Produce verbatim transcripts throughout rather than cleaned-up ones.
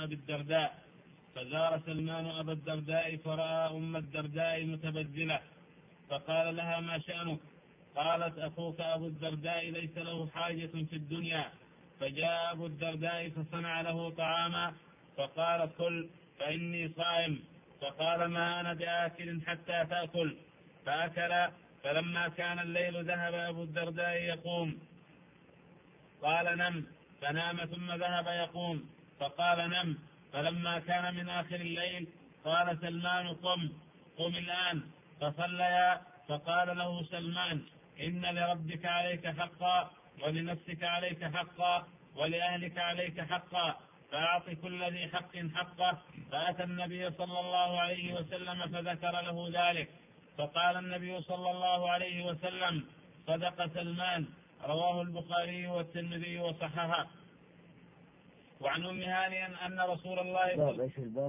أبي الدرداء، فزار سلمان أبا الدرداء فرأى أم الدرداء متبذلة، فقال لها: ما شأنك؟ قالت: أخوك أبو الدرداء ليس له حاجة في الدنيا. فجاء أبو الدرداء فصنع له طعاما، فقال: كل فإني صائم. فقال: ما أنا بآكل حتى تأكل. فأكل. فلما كان الليل ذهب أبو الدرداء يقوم، قال: نم. فنام ثم ذهب يقوم، فقال: نم. فلما كان من آخر الليل قال سلمان: قم قم الآن. فصليا. فقال له سلمان: إن لربك عليك حقا، ولنفسك عليك حقا، ولأهلك عليك حقا، فأعط كل ذي حق حقه. فأتى النبي صلى الله عليه وسلم فذكر له ذلك، فقال النبي صلى الله عليه وسلم: صدق سلمان. رواه البخاري والترمذي وصححه. وعن أم هانئ أن رسول الله باب ايش الباب؟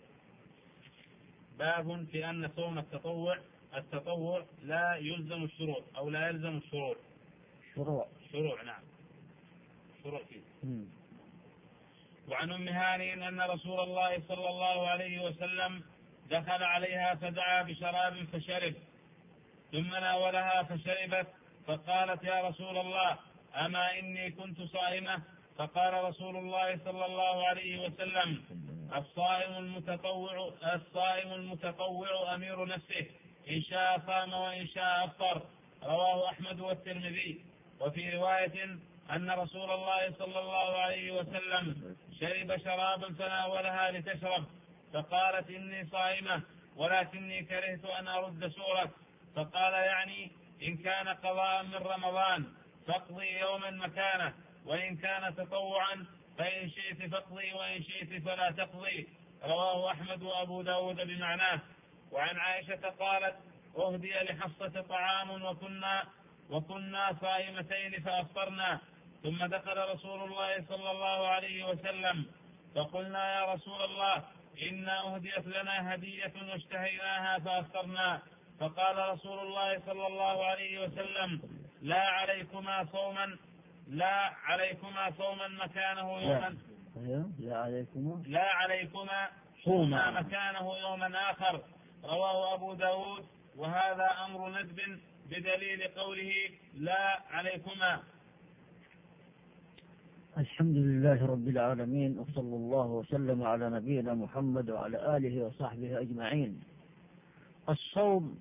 باب في أن صوم التطوع التطوع لا يلزم الشروط أو لا يلزم الشروط. شروع شروع نعم شروع فيه. وعن أم هانئ أن رسول الله صلى الله عليه وسلم دخل عليها فدعا بشراب فشرب، ثم ناولها فشربت، فقالت: يا رسول الله، أما إني كنت صائمة؟ فقال رسول الله صلى الله عليه وسلم: الصائم المتطوع الصائم المتطوع أمير نفسه، إن شاء صام وإن شاء أفطر. رواه أحمد والترمذي. وفي رواية أن رسول الله صلى الله عليه وسلم شرب شرابا فناولها لتشرب، فقالت: إني صائمة ولكني كرهت أن أرد سورك. فقال: يعني إن كان قضاء من رمضان فاقضي يوما مكانه، وإن كان تطوعا فإن شئت فاقضي وإن شئت فلا تقضي. رواه أحمد وأبو داود بمعناه. وعن عائشة قالت: أهدي لحفصة طعام وكنا وكنا صائمتين فأفطرنا، ثم دخل رسول الله صلى الله عليه وسلم فقلنا: يا رسول الله، إنا أهديت لنا هدية واشتهيناها فأفطرنا. فقال رسول الله صلى الله عليه وسلم: لا عليكما صوما لا عليكما صوما مكانه يوما لا عليكما لا عليكما صوما مكانه يوما آخر. رواه أبو داود. وهذا أمر ندب بدليل قوله: لا عليكما. الحمد لله رب العالمين، وصلى الله وسلم على نبينا محمد وعلى آله وصحبه أجمعين. الصوم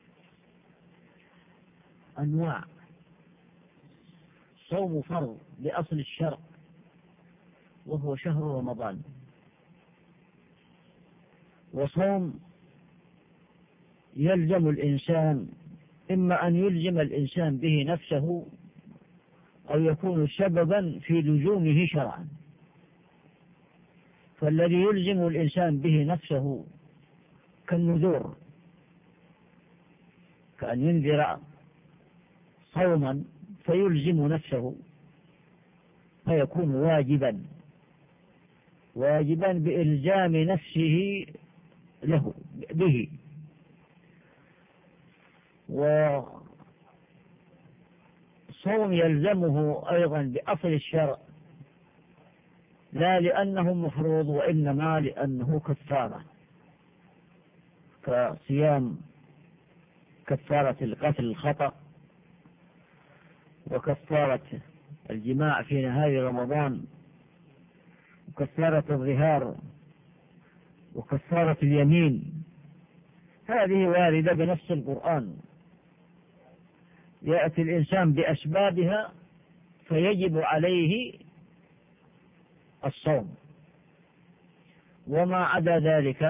أنواع: صوم فرض بأصل الشرع وهو شهر رمضان، وصوم يلزم الإنسان، إما أن يلزم الإنسان به نفسه أو يكون سببا في لزومه شرعا. فالذي يلزم الإنسان به نفسه كالنذور، كأن ينذر صوما فيلزم نفسه فيكون واجبا واجبا بإلزام نفسه له به. وصوم يلزمه أيضا بأصل الشرع، لا لأنه مفروض وإنما لأنه كفارة، كصيام كفارة القتل الخطأ، وكفارة الجماع في نهاية رمضان، وكفارة الظهار، وكفارة اليمين. هذه واردة بنفس القرآن، يأتي الإنسان بأسبابها فيجب عليه الصوم. وما عدا ذلك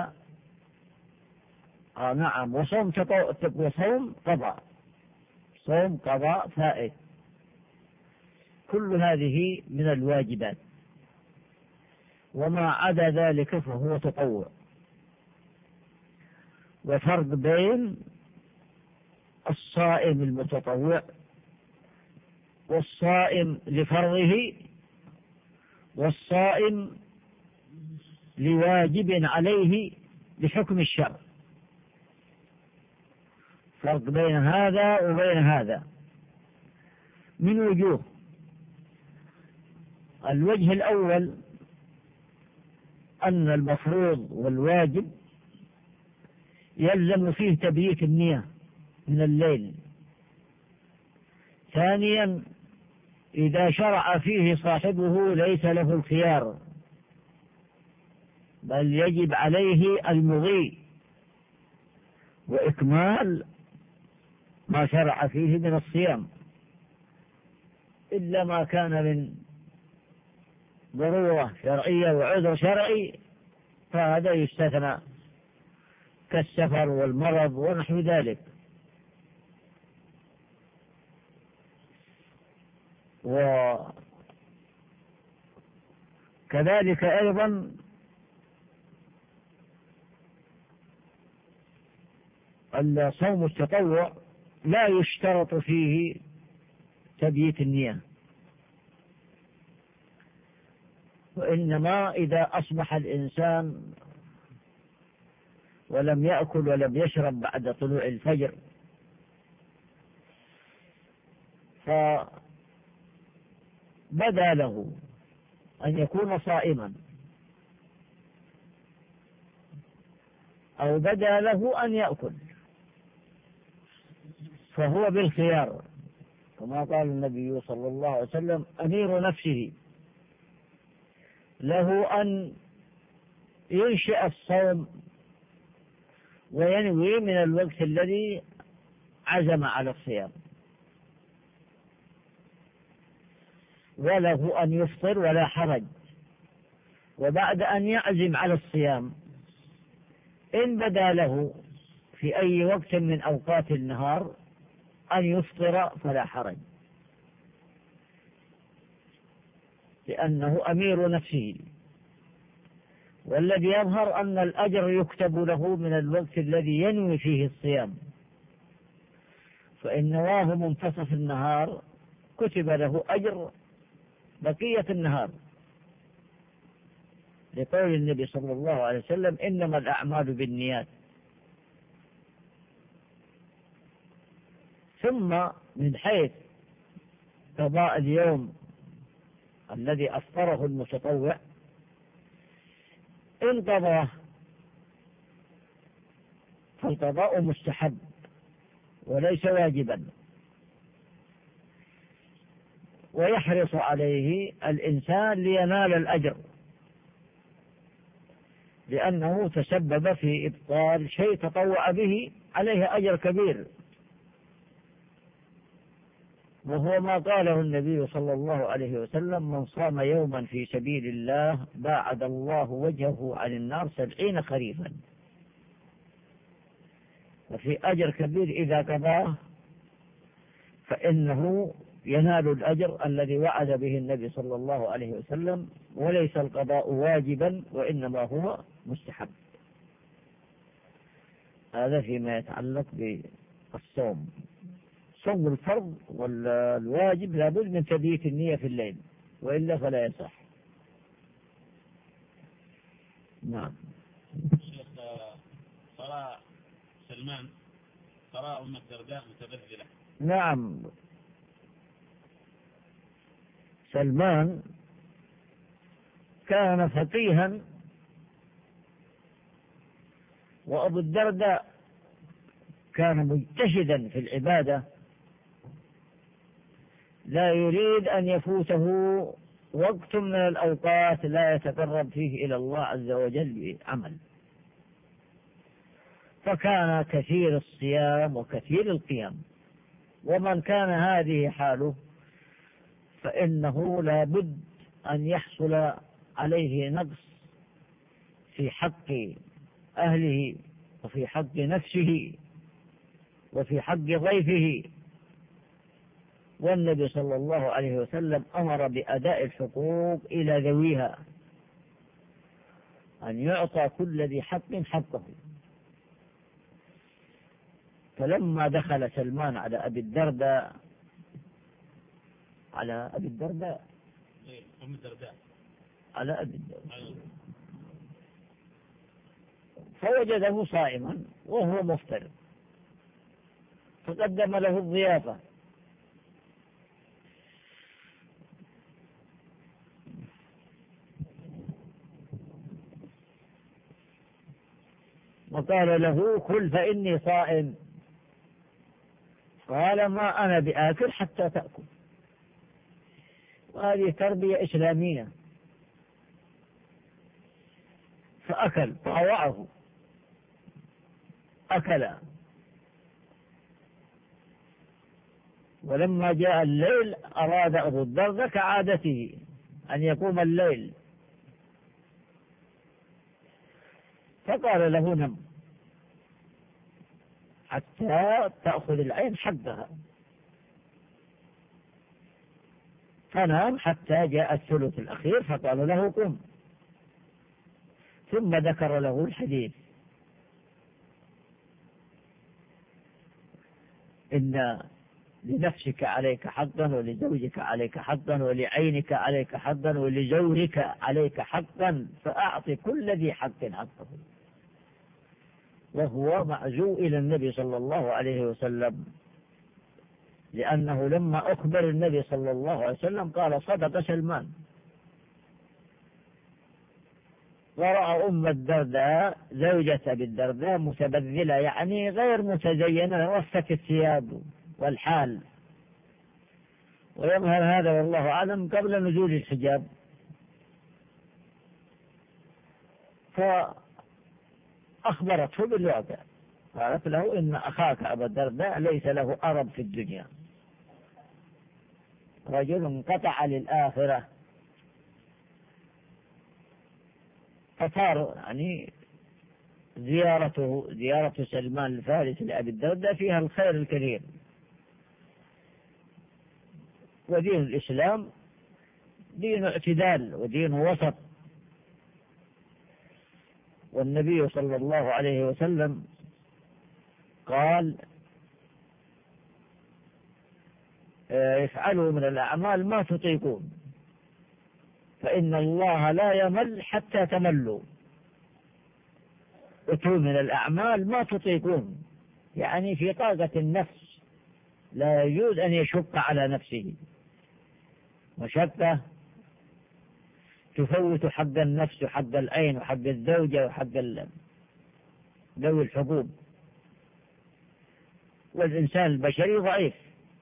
آه نعم وصوم وصوم قضاء صوم قضاء فائت، كل هذه من الواجبات. وما عدا ذلك فهو تطوع. وفرق بين الصائم المتطوع والصائم لفرضه والصائم لواجب عليه بحكم الشرع. فرق بين هذا وبين هذا من وجوه. الوجه الأول أن المفروض والواجب يلزم فيه تبييت النية من الليل. ثانيا إذا شرع فيه صاحبه ليس له الخيار، بل يجب عليه المضي وإكمال ما شرع فيه من الصيام، إلا ما كان من ضرورة شرعية وعذر شرعي فهذا يستثنى كالسفر والمرض ونحو ذلك. وكذلك أيضا الصوم التطوع لا يشترط فيه تبييت النية، وإنما إذا أصبح الإنسان ولم يأكل ولم يشرب بعد طلوع الفجر فبدا له أن يكون صائما أو بدا له أن يأكل فهو بالخيار، كما قال النبي صلى الله عليه وسلم: أمير نفسه له أن ينشئ الصوم وينوي من الوقت الذي عزم على الصيام، وله أن يفطر ولا حرج. وبعد أن يعزم على الصيام إن بدا له في أي وقت من أوقات النهار أن يفطر فلا حرج، لأنه أمير نفسه. والذي يظهر أن الأجر يكتب له من الوقت الذي ينوي فيه الصيام، فإن نواه منتصف النهار كتب له أجر بقية النهار، لقول النبي صلى الله عليه وسلم: إنما الأعمال بالنيات. ثم من حيث قضاء اليوم الذي أفطره المتطوع إن قضاه فالقضاء مستحب وليس واجبا، ويحرص عليه الإنسان لينال الأجر، لأنه تسبب في إبطال شيء تطوع به عليه أجر كبير، وهو ما قاله النبي صلى الله عليه وسلم: من صام يوما في سبيل الله باعد الله وجهه عن النار سبعين خريفا. وفي أجر كبير إذا قضاه فإنه ينال الأجر الذي وعد به النبي صلى الله عليه وسلم، وليس القضاء واجبا وإنما هو مستحب. هذا فيما يتعلق بالصوم. صوم الفرض والواجب لابد من تبييت النية في الليل، وإلا فلا يصح. نعم. شيخ، ترى سلمان ترى أم الدرداء متبذلة. نعم، سلمان كان فقيها، وأبو الدرداء كان مجتهدا في العبادة، لا يريد أن يفوته وقت من الأوقات لا يتقرب فيه إلى الله عز وجل بعمل، فكان كثير الصيام وكثير القيام. ومن كان هذه حاله فإنه لا بد أن يحصل عليه نقص في حق أهله وفي حق نفسه وفي حق ضيفه. والنبي صلى الله عليه وسلم أمر بأداء الحقوق إلى ذويها، أن يعطى كل ذي حق حقه. فلما دخل سلمان على أبي الدرداء على أبي الدرداء أم الدرداء على أبي الدرداء فوجده صائما وهو مفطر، فقدم له الضيافة. وقال له كل فإني صائم، قال ما أنا بآكل حتى تأكل. وهذه تربية إسلامية. فأكل طاوعه، أكل. ولما جاء الليل أراد أبو الدرداء كعادته أن يقوم الليل، فقال له نم حتى تأخذ العين حقها، فنام حتى جاء الثلث الأخير فقال له قم، ثم ذكر له الحديث: إن لنفسك عليك حقا، ولزوجك عليك حقا، ولعينك عليك حقا، ولزورك عليك حقا، فأعط كل ذي حق حقه. وهو معزو إلى النبي صلى الله عليه وسلم، لأنه لما أخبر النبي صلى الله عليه وسلم قال صدق سلمان. ورأى أم الدرداء زوجة أبي الدرداء متبذلة، يعني غير متزينة، وفت الثياب والحال، ويظهر هذا والله أعلم قبل نزول الحجاب. فأخبرته بالواقع، قالت له إن أخاك أبا الدرداء ليس له أرب في الدنيا، رجل انقطع للآخرة. فصار يعني زيارته زيارة سلمان الفارسي لأبي الدرداء فيها الخير الكثير. ودين الإسلام دين اعتدال ودين وسط، والنبي صلى الله عليه وسلم قال: افعلوا من الأعمال ما تطيقون، فإن الله لا يمل حتى تملوا. اتوا من الأعمال ما تطيقون، يعني في طاقة النفس، لا يجوز أن يشق على نفسه، مشقة تفوت حق النفس وحق العين وحق الزوجة وحق ذوي الحقوق. والإنسان البشري ضعيف،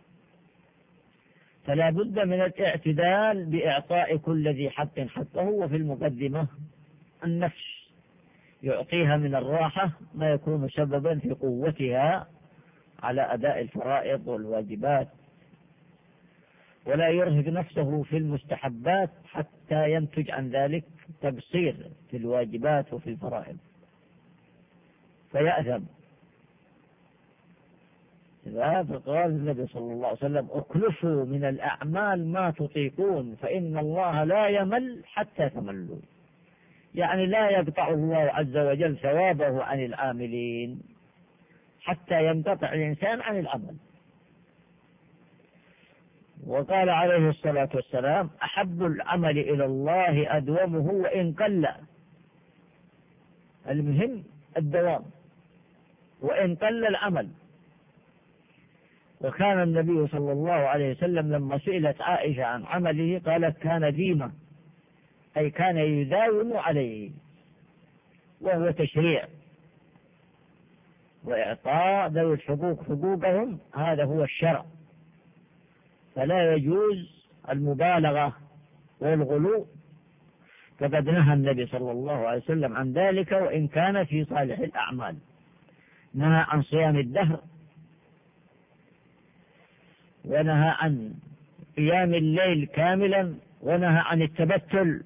فلا بد من الاعتدال بإعطاء كل ذي حق حقه. وفي المقدمة النفس يعطيها من الراحة ما يكون سببا في قوتها على أداء الفرائض والواجبات، ولا يرهق نفسه في المستحبات حتى ينتج عن ذلك تقصير في الواجبات وفي الفرائض فيأثم. هذا قال النبي صلى الله عليه وسلم: اكلفوا من الأعمال ما تطيقون، فإن الله لا يمل حتى تملوا، يعني لا يقطع الله عز وجل ثوابه عن العاملين حتى ينقطع الإنسان عن العمل. وقال عليه الصلاة والسلام: أحب العمل إلى الله أدومه وإن قل. المهم الدوام وإن قل العمل. وكان النبي صلى الله عليه وسلم لما سئلت عائشة عن عمله قالت: كان ديما، أي كان يداوم عليه، وهو تشريع وإعطاء ذوي الحقوق حقوقهم، هذا هو الشرع، فلا يجوز المبالغة والغلو، فقد نهى النبي صلى الله عليه وسلم عن ذلك وإن كان في صالح الأعمال. نهى عن صيام الدهر، ونهى عن قيام الليل كاملا، ونهى عن التبتل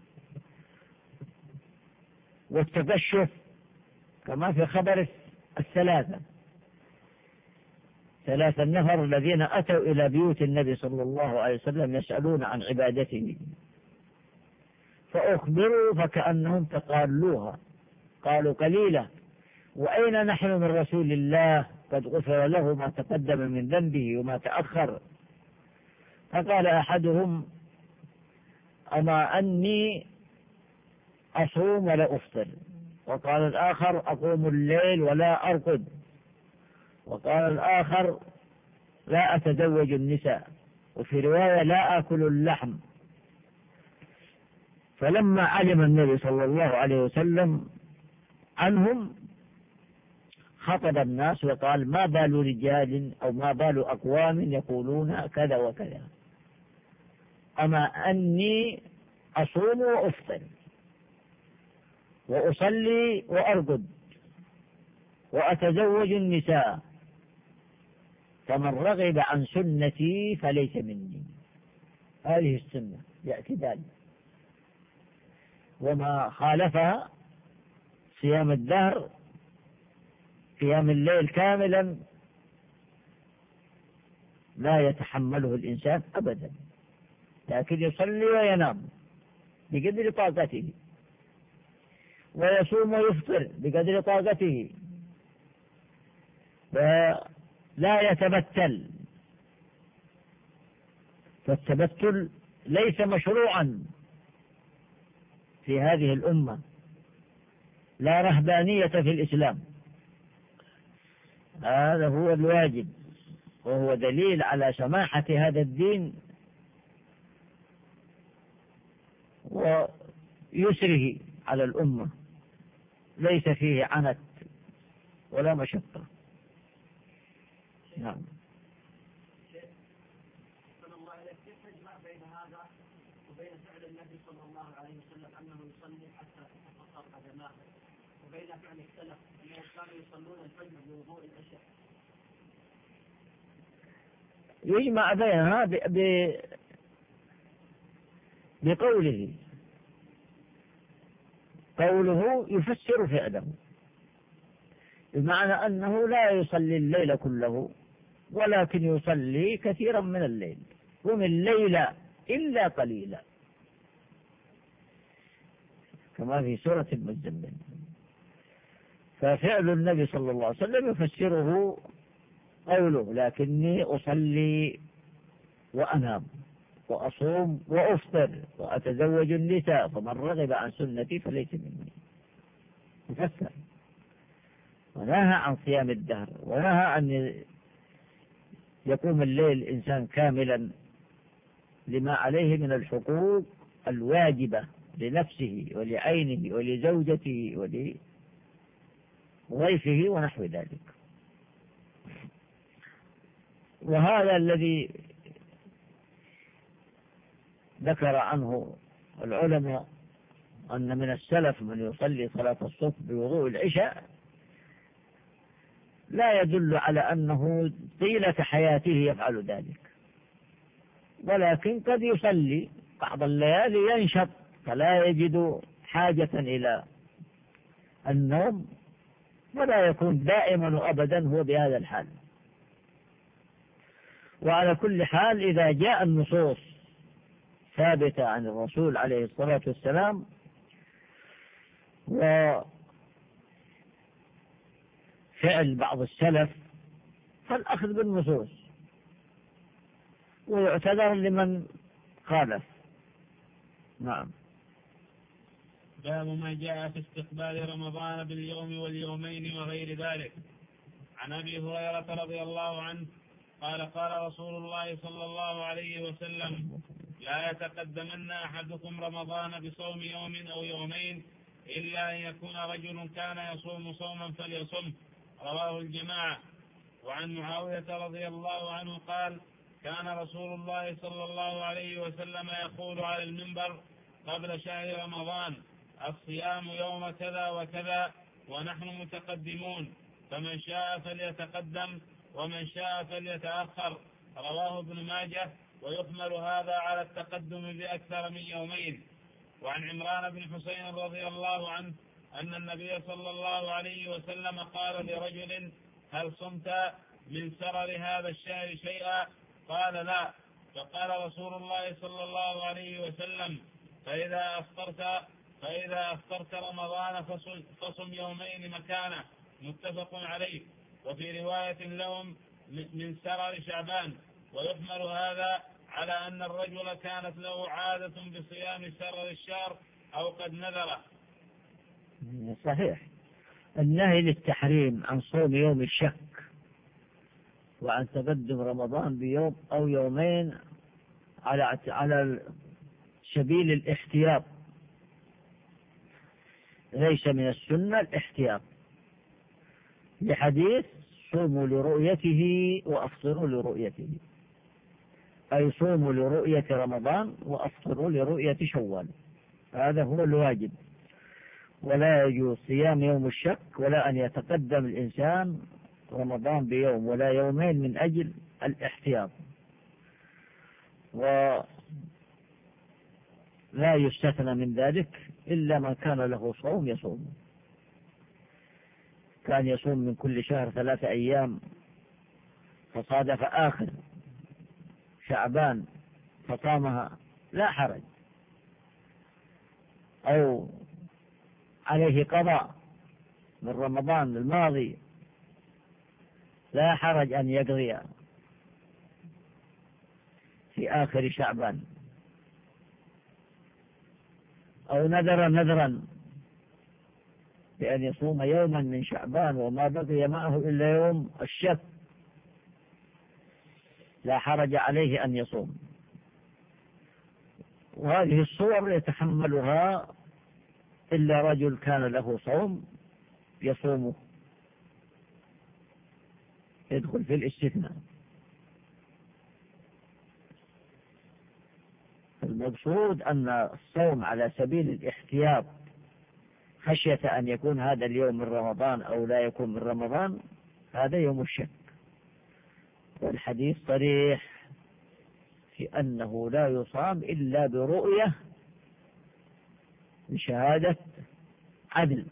والتقشف، كما في خبر الثلاثة ثلاثة النفر الذين أتوا إلى بيوت النبي صلى الله عليه وسلم يسألون عن عبادته، فأخبروا فكأنهم تقالوها، قالوا قليلة وأين نحن من رسول الله قد غفر له ما تقدم من ذنبه وما تأخر. فقال أحدهم: أما أني أصوم ولا أفطر. وقال الآخر: أقوم الليل ولا أرقد. وقال الآخر: لا أتزوج النساء. وفي رواية: لا آكل اللحم. فلما علم النبي صلى الله عليه وسلم عنهم خطب الناس وقال ما بال رجال أو ما بال أقوام يقولون كذا وكذا، أما أني أصوم وأفطر وأصلي وأرقد وأتزوج النساء، فمن رغب عن سنتي فليس مني. هذه السنة باعتدال، وما خالفها صيام الدهر، قيام الليل كاملا، لا يتحمله الإنسان أبدا، لكن يصلي وينام بقدر طاقته، ويصوم ويفطر بقدر طاقته، ولا يتبتل، فالتبتل ليس مشروعا في هذه الأمة، لا رهبانية في الإسلام، هذا هو الواجب، وهو دليل على سماحة هذا الدين ويسره على الأمة، ليس فيه عنت ولا مشقة. نعم. وبين فعل النبي صلى الله عليه وسلم أنه يصلي حتى تتفطر قدماه، وبين فعل السلف أنهم كانوا يصلون الفجر بوضوء العشاء؟ يجمع بينها ب... ب... بقوله قوله يفسر فعله، بمعنى أنه لا يصلي الليل كله، ولكن يصلي كثيرا من الليل، قم الليل إلا قليلا، كما في سورة المزمل. ففعل النبي صلى الله عليه وسلم يفسره قوله لكني أصلي وأنام وأصوم وأفطر وأتزوج النساء، فمن رغب عن سنتي فليس مني. يفسر، ونهى عن صيام الدهر، ونهى أن يقوم الليل الإنسان كاملا لما عليه من الحقوق الواجبة لنفسه ولعينه ولزوجته ولضيفه ونحو ذلك. وهذا الذي ذكر عنه العلماء أن من السلف من يصلي صلاة الصبح بوضوء العشاء، لا يدل على أنه طيلة حياته يفعل ذلك، ولكن قد يصلي بعض الليالي ينشط فلا يجد حاجة إلى النوم، ولا يكون دائما وأبدا هو بهذا الحال. وعلى كل حال إذا جاء النصوص ثابتة عن الرسول عليه الصلاة والسلام وفعل بعض السلف، فالأخذ بالنصوص ويعتذر لمن خالف. نعم. باب ما جاء في استقبال رمضان باليوم واليومين وغير ذلك. عن أبي هريرة رضي الله عنه قال قال رسول الله صلى الله عليه وسلم: لا يتقدمن أحدكم رمضان بصوم يوم أو يومين إلا أن يكون رجل كان يصوم صوما فليصم، رواه الجماعة. وعن معاوية رضي الله عنه قال: كان رسول الله صلى الله عليه وسلم يقول على المنبر قبل شهر رمضان: الصيام يوم كذا وكذا ونحن متقدمون، فمن شاء فليتقدم ومن شاء فليتأخر، رواه ابن ماجه. ويحمل هذا على التقدم بأكثر من يومين. وعن عمران بن حسين رضي الله عنه أن النبي صلى الله عليه وسلم قال لرجل: هل صمت من سرر هذا الشهر شيئا؟ قال: لا. فقال رسول الله صلى الله عليه وسلم: فإذا أفطرت فإذا أفطرت رمضان فصم, فصم يومين مكانه، متفق عليه. وفي رواية لهم من سرر شعبان. ويحمل هذا على أن الرجل كانت له عادة بصيام سرر الشهر أو قد نذره. صحيح. النهي للتحريم عن صوم يوم الشك وعن تقدم رمضان بيوم أو يومين على على سبيل الاحتياط، ليس من السنة الاحتياط، لحديث صوموا لرؤيته وأفطروا لرؤيته، أي صوموا لرؤية رمضان وأفطروا لرؤية شوال، هذا هو الواجب. ولا يجوز صيام يوم الشك ولا أن يتقدم الإنسان رمضان بيوم ولا يومين من أجل الاحتياط. ولا يستثنى من ذلك إلا من كان له صوم يصوم، كان يصوم من كل شهر ثلاثة أيام فصادف آخر شعبان فصامها لا حرج، أو عليه قضاء من رمضان الماضي لا حرج أن يقضي في آخر شعبان، أو نذر نذرا بأن يصوم يوما من شعبان وما بقي معه إلا يوم الشك لا حرج عليه أن يصوم. وهذه الصور يتحملها إلا رجل كان له صوم يصومه، يدخل في الاستثناء. المقصود أن الصوم على سبيل الاحتياط خشية أن يكون هذا اليوم من رمضان أو لا يكون من رمضان، هذا يوم الشك. والحديث صريح في أنه لا يصام إلا برؤية بشهادة عدل،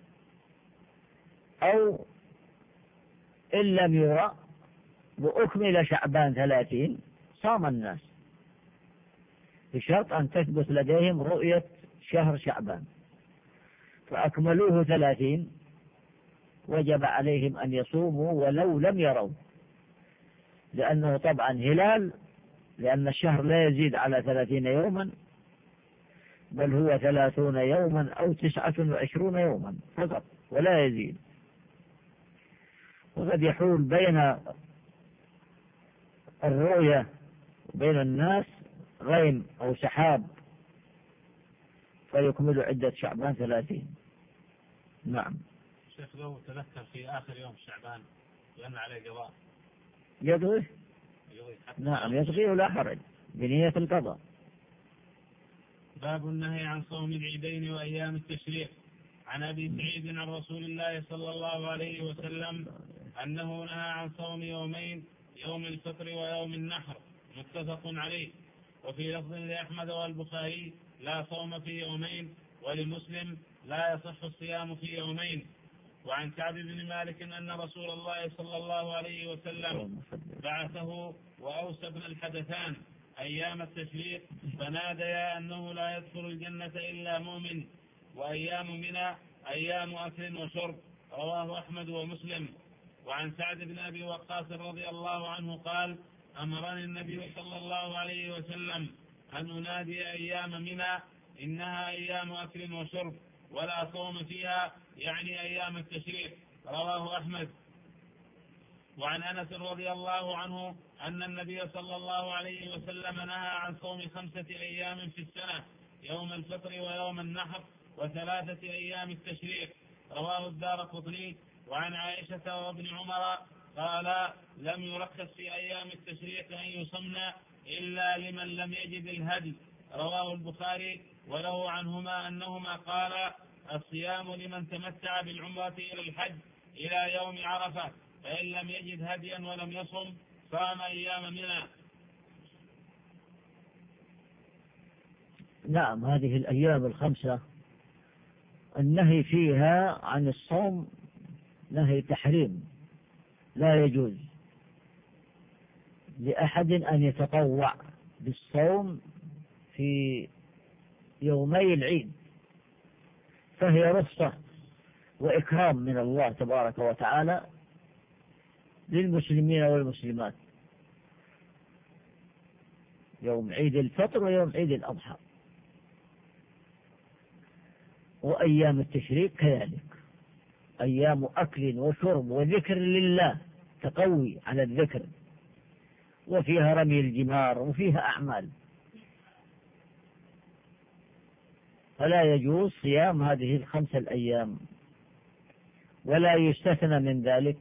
أو إن لم يرى وأكمل شعبان ثلاثين صام الناس، بشرط أن تثبت لديهم رؤية شهر شعبان، فأكملوه ثلاثين وجب عليهم أن يصوموا ولو لم يروا، لأنه طبعا هلال، لأن الشهر لا يزيد على ثلاثين يوما بل هو ثلاثون يوما أو تسعة وعشرون يوما فقط ولا يزيد. وقد يحول بين الرؤية وبين الناس غيم أو سحاب فيكمل عدة شعبان ثلاثين. نعم. شيخ لو تذكر في آخر يوم شعبان لأن عليه قضاء يقضي؟ نعم يقضي ولا حرج بنية القضاء. باب النهي عن صوم العيدين وأيام التشريق. عن أبي سعيد عن رسول الله صلى الله عليه وسلم أنه نهى عن صوم يومين، يوم الفطر ويوم النحر، متفق عليه. وفي لفظ لأحمد والبخاري لا صوم في يومين، ولمسلم لا يصح الصيام في يومين. وعن كعب بن مالك أن رسول الله صلى الله عليه وسلم بعثه وأوسى بن الحدثان أيام التشريق فناديا أنه لا يدخل الجنة إلا مؤمن، وأيام منى أيام أكل وشرب، رواه أحمد ومسلم. وعن سعد بن أبي وقاص رضي الله عنه قال أمرني النبي صلى الله عليه وسلم أن أنادي أيام منى إنها أيام أكل وشرب ولا صوم فيها، يعني أيام التشريق، رواه أحمد. وعن أنس رضي الله عنه أن النبي صلى الله عليه وسلم نهى عن صوم خمسة أيام في السنة، يوم الفطر ويوم النحر وثلاثة أيام التشريق، رواه الدارقطني. وعن عائشة وابن عمر قال لم يرخص في أيام التشريق أن يصمنا إلا لمن لم يجد الهدي، رواه البخاري. وله عنهما أنهما قال الصيام لمن تمتع بالعمرة إلى الحج إلى يوم عرفة، فإن لم يجد هديا ولم يصم صام أيام منى. نعم. هذه الأيام الخمسة النهي فيها عن الصوم نهي تحريم، لا يجوز لأحد أن يتطوع بالصوم في يومي العيد، فهي رخصة وإكرام من الله تبارك وتعالى للمسلمين والمسلمات، يوم عيد الفطر ويوم عيد الأضحى. وأيام التشريق كذلك أيام أكل وشرب وذكر لله، تقوي على الذكر، وفيها رمي الجمار وفيها أعمال، فلا يجوز صيام هذه الخمسة الأيام. ولا يستثنى من ذلك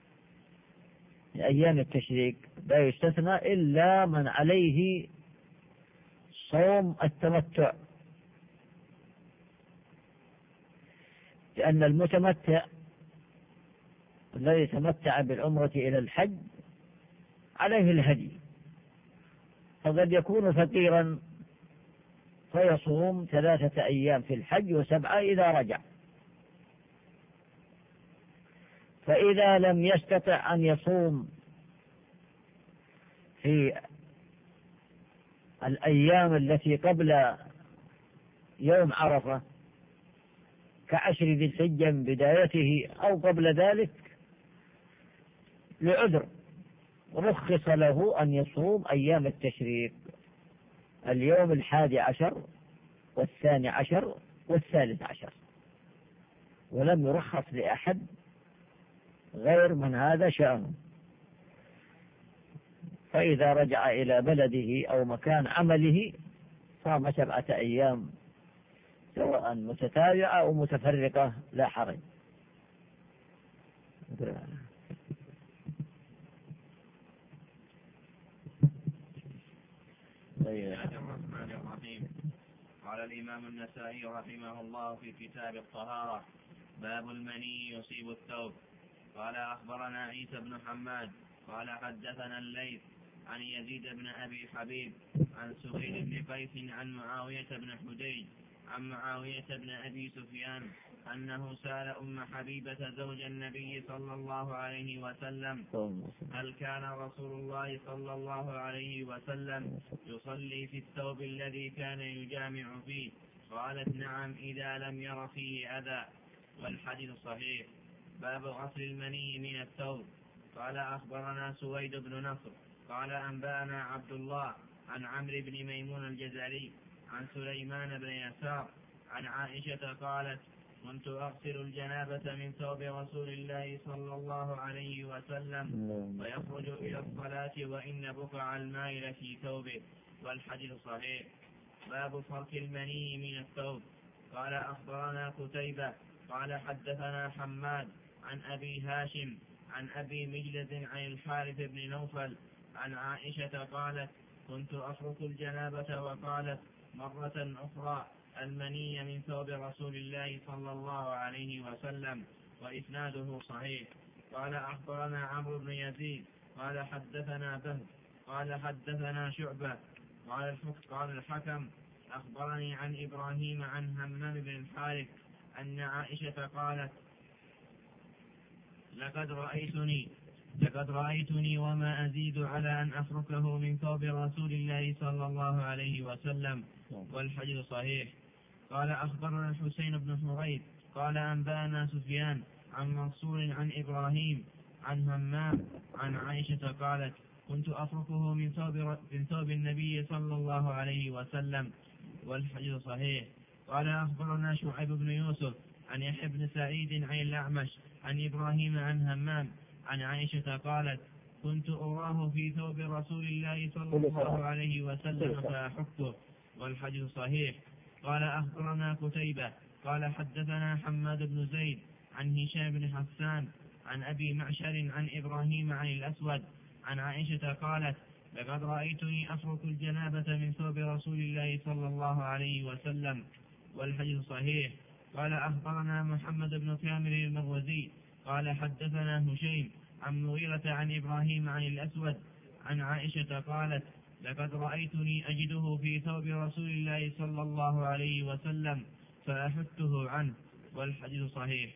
أيام التشريق، لا يستثنى إلا من عليه صوم التمتع، لأن المتمتع الذي تمتع بالعمرة إلى الحج عليه الهدي، فقد يكون فقيرا فيصوم ثلاثة أيام في الحج وسبعة إذا رجع. فإذا لم يستطع أن يصوم في الأيام التي قبل يوم عرفة كعشر ذي الحجة من بدايته أو قبل ذلك لعذر، رخص له أن يصوم أيام التشريق، اليوم الحادي عشر والثاني عشر والثالث عشر، ولم يرخص لأحد غير من هذا شأنه. فإذا رجع إلى بلده أو مكان عمله صام سبعة أيام سواء متتابعة أو متفرقة لا حرج. بسم الله الرحمن الرحيم. قال الإمام النسائي رحمه الله في كتاب الطهارة: باب المني يصيب الثوب. قال أخبرنا عيسى بن حماد قال حدثنا الليث عن يزيد بن أبي حبيب عن سهيل بن قيس عن معاوية بن حديج عن معاوية بن أبي سفيان أنه سأل أم حبيبة زوج النبي صلى الله عليه وسلم: هل كان رسول الله صلى الله عليه وسلم يصلي في الثوب الذي كان يجامع فيه؟ قالت: نعم، إذا لم ير فيه أذى. والحديث صحيح. باب غسل المني من الثوب. قال أخبرنا سويد بن نصر قال أنبأنا عبد الله عن عمرو بن ميمون الجزري عن سليمان بن يسار عن عائشة قالت: كنت أغسل الجنابة من ثوب رسول الله صلى الله عليه وسلم ويخرج إلى الصلاة وإن بقع الماء لفي ثوبه. والحديث صحيح. باب فرك المني من الثوب. قال أخبرنا قتيبة قال حدثنا حماد عن أبي هاشم عن أبي مجلد عن الحارث بن نوفل عن عائشة قالت: كنت أفرك الجنابة، وقالت مرة أخرى: المني من ثوب رسول الله صلى الله عليه وسلم. وإسناده صحيح. قال أخبرنا عمرو بن يزيد قال حدثنا بهز قال حدثنا شعبة قال الحكم أخبرني عن إبراهيم عن همام بن الحارث أن عائشة قالت: لقد رأيتني لقد رأيتني وما أزيد على أن أفركه من ثوب رسول الله صلى الله عليه وسلم. والحديث صحيح. قال أخبرنا الحسين بن حريث قال أنبأنا سفيان عن منصور عن إبراهيم عن همام عن عائشة قالت: كنت أفركه من ثوب من ثوب النبي صلى الله عليه وسلم. والحديث صحيح. قال أخبرنا شعيب بن يوسف عن يحيى بن سعيد عن الأعمش عن إبراهيم عن همام عن عائشة قالت: كنت أراه في ثوب رسول الله صلى الله عليه وسلم فأحكه. والحديث صحيح. قال أخبرنا قتيبة قال حدثنا حماد بن زيد عن هشام بن حسان عن أبي معشر عن إبراهيم عن الأسود عن عائشة قالت: لقد رأيتني أفرك الجنابة من ثوب رسول الله صلى الله عليه وسلم. والحديث صحيح. قال أخبرنا محمد بن كامل المغوزي قال حدثنا هشيم عن مغيرة عن إبراهيم عن الأسود عن عائشة قالت: لقد رأيتني أجده في ثوب رسول الله صلى الله عليه وسلم فأحته عنه. والحديث صحيح.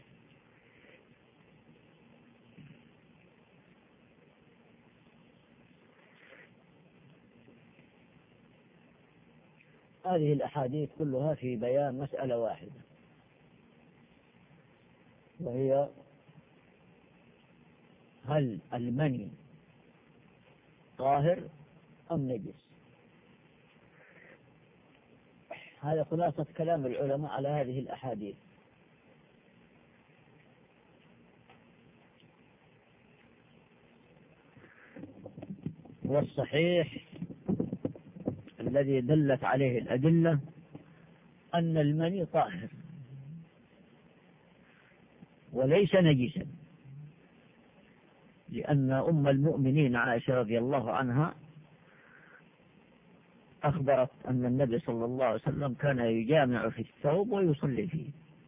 هذه الأحاديث كلها في بيان مسألة واحدة، وهي: هل المني طاهر أم نجس؟ هذا خلاصة كلام العلماء على هذه الأحاديث. والصحيح الذي دلت عليه الأدلة أن المني طاهر، وليس نجسا، لأن أم المؤمنين عائشة رضي الله عنها أخبرت أن النبي صلى الله عليه وسلم كان يجامع في الثوب ويصلي فيه،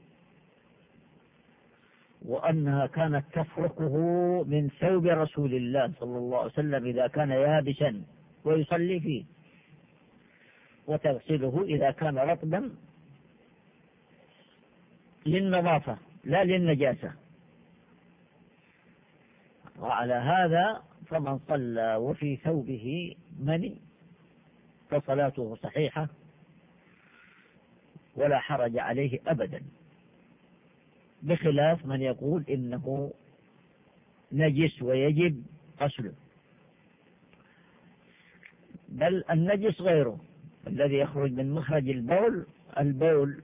وأنها كانت تفرقه من ثوب رسول الله صلى الله عليه وسلم إذا كان يابسا ويصلي فيه، وتغسله إذا كان رطبا للنظافة لا للنجاسة. وعلى هذا فمن صلى وفي ثوبه مني فصلاته صحيحة ولا حرج عليه أبدا، بخلاف من يقول إنه نجس ويجب غسله. بل النجس غيره الذي يخرج من مخرج البول، البول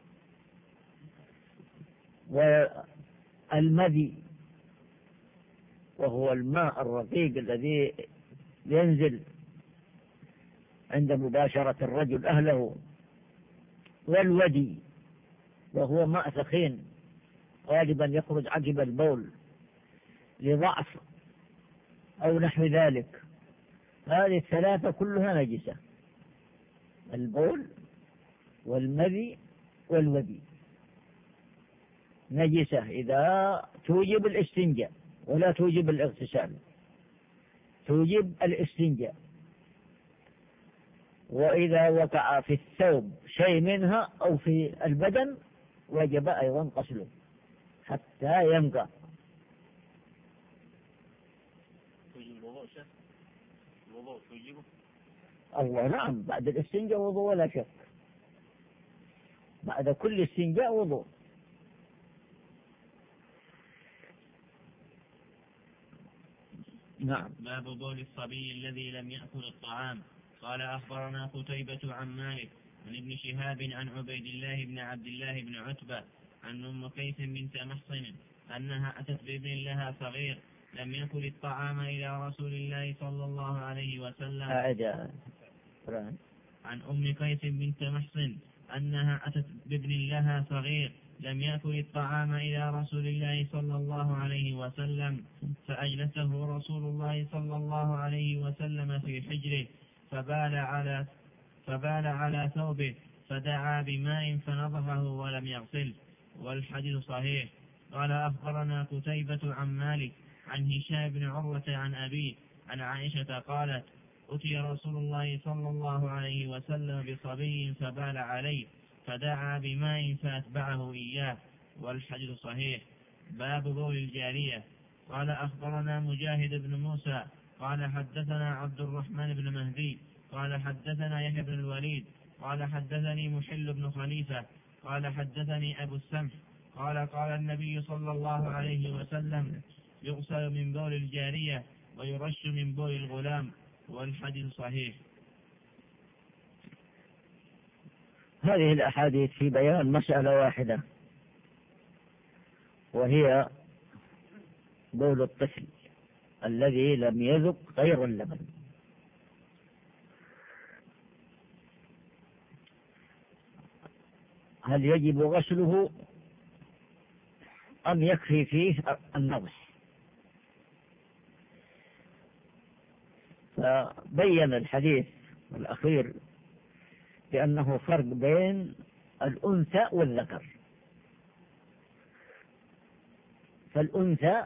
والمذي وهو الماء الرقيق الذي ينزل عند مباشرة الرجل أهله، والودي وهو ماء ثخين غالبا يخرج عقب البول لضعف أو نحو ذلك. هذه الثلاثة كلها نجسة، البول والمذي والودي نجسة إذا توجب الاستنجاء ولا توجب الاغتسال، توجب الاستنجاء. وإذا وقع في الثوب شيء منها أو في البدن وجب أيضا غسله حتى ينقى. الله نعم، بعد الاستنجاء وضوء ولا شك، بعد كل استنجاء وضوء. نعم. باب بول الصبي الذي لم يأكل الطعام. قال أخبرنا قتيبة عن مالك عن ابن شهاب عن عبيد الله بن عبد الله بن عتبة عن أم قيس بنت محصن أنها أتت بابن لها صغير لم يأكل الطعام إلى رسول الله صلى الله عليه وسلم. عن أم قيس بنت محصن أنها أتت بابن لها صغير لم يأكل الطعام إلى رسول الله صلى الله عليه وسلم، فأجلسه رسول الله صلى الله عليه وسلم في حجره فبال على فبال على ثوبه فدعا بماء فنضحه ولم يغسل، والحديث صحيح. قال أخبرنا قتيبة عن مالك عن هشام بن عروة عن أبيه عن عائشة قالت: أتي رسول الله صلى الله عليه وسلم بصبي فبال عليه فدعا بماء فأتبعه إياه، والحديث صحيح. باب بول الجارية. قال أخبرنا مجاهد بن موسى قال حدثنا عبد الرحمن بن مهدي قال حدثنا يحيى بن الوليد قال حدثني محل بن خليفة قال حدثني أبو السمح قال قال النبي صلى الله عليه وسلم: يغسل من بول الجارية ويرش من بول الغلام، والحديث صحيح. هذه الأحاديث في بيان مسألة واحدة، وهي بول الطفل الذي لم يذق غير اللبن. هل يجب غسله أم يكفي فيه النضح؟ فبين الحديث الأخير بأنه فرق بين الأنثى والذكر. فالأنثى